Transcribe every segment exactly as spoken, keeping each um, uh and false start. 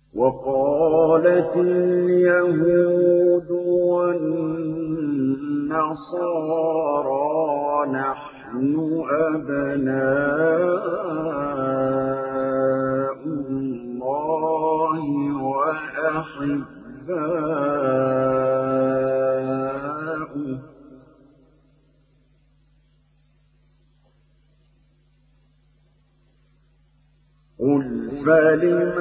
وقالت اليهود والنصارى نحن أبناء الله وأحباؤه قل فلم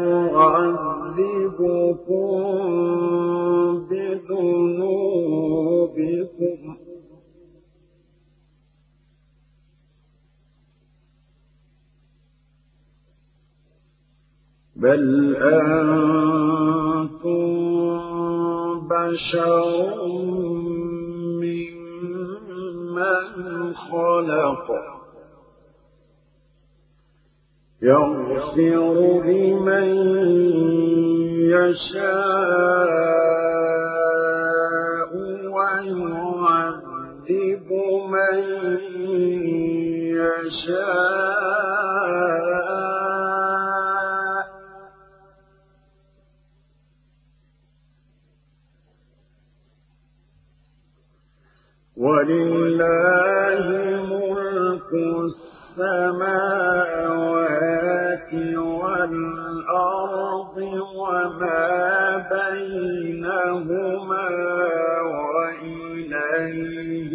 يعذبكم بذنوبكم بل أنتم بشر ممن خلق يغفر لمن يشاء ويعذب من يشاء ولله ملك السماوات والأرض وما بينهما وإليه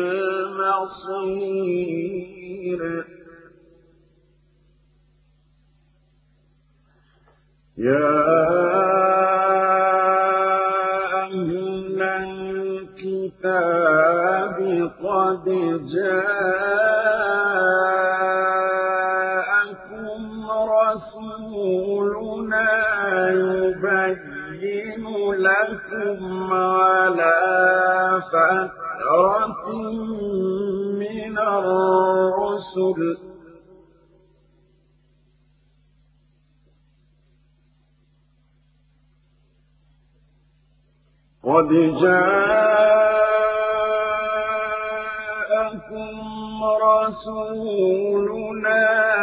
المصير يا أهل الكتاب قد جاءكم رسولنا يبين لكم على فترة من الرسل قد جاءكم رسولنا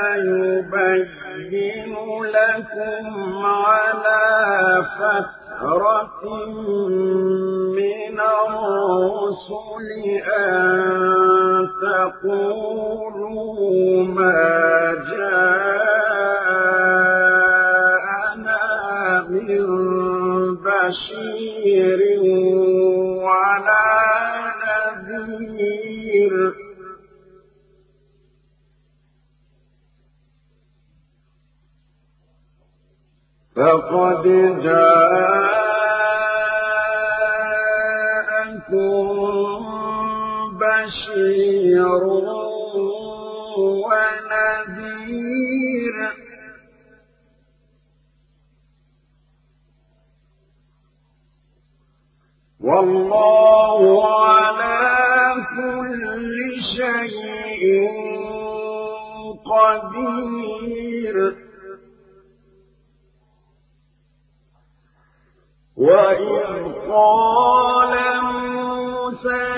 يبين لكم على فترة من الرسل أن تقولوا ما جاءنا من بشير ولا نذير فقد جاءكم بشير ونذير والله على كل شيء قدير وإذ قال موسى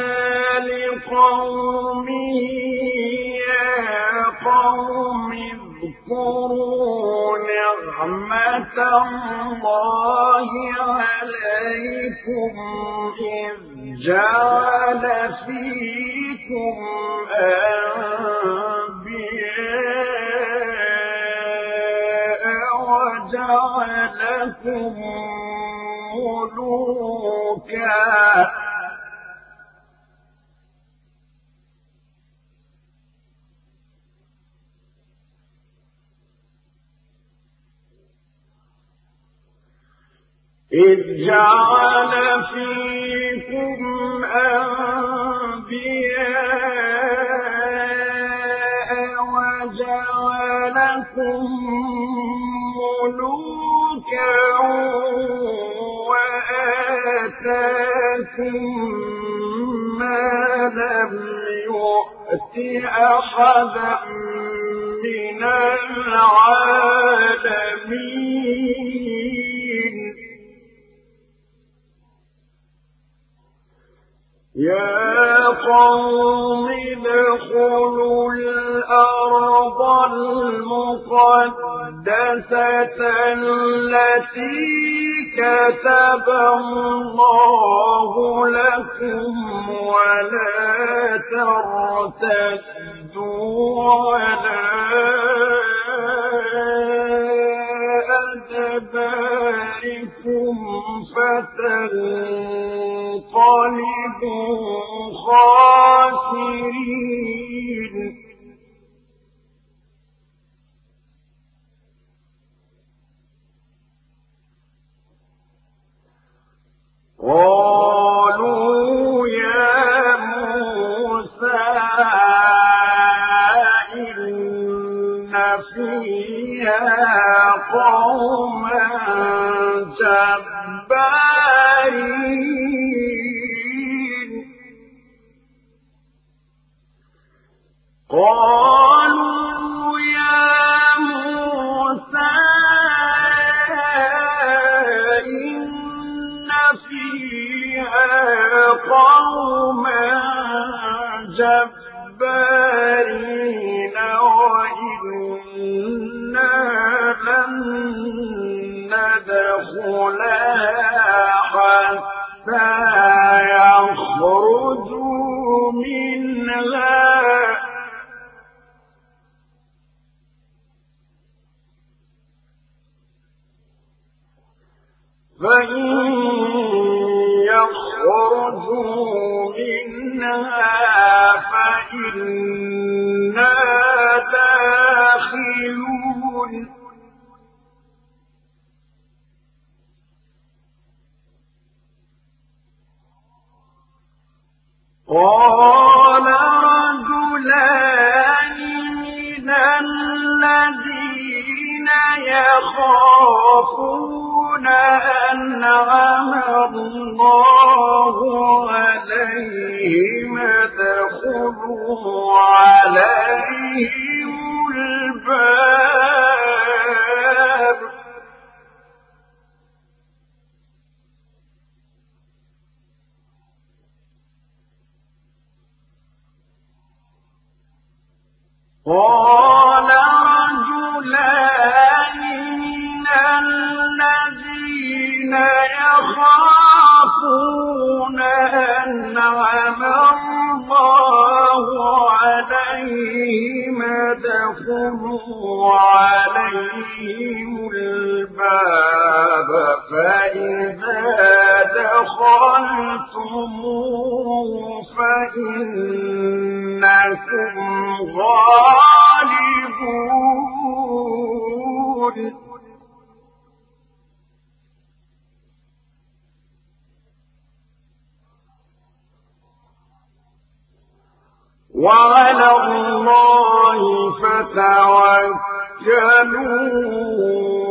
لقومه يا قوم اذكروا نعمة الله عليكم إذ جعل فيكم أنبياء وجعلكم ملوكا إذ جعل فيكم أنبياء وجعلكم ملوكا وآتاكم ما لم يؤت أحدا من العالمين يا قوم ادخلوا الأرض المقدسة المقدسة التي كتب الله لكم ولا ترتدوا على أدباركم فتنقلبوا خاسرين قالوا يا موسى إن فيها قوما جبارين قالوا يا موسى إن فيها قوما جبارين وإنا لن ندخلها حتى يخرجوا منها فإن يخرجوا منها فإنا داخلون قال رجلان من الذين يخافون أنعم الله عليهم ادخلوا عليهم الباب قال رجلان من الذين يخافون أنعم الله عليهم ادخلوا عليهم الباب فإذا دخلتموه فإنكم غالبون وعلى الله فتوكلوا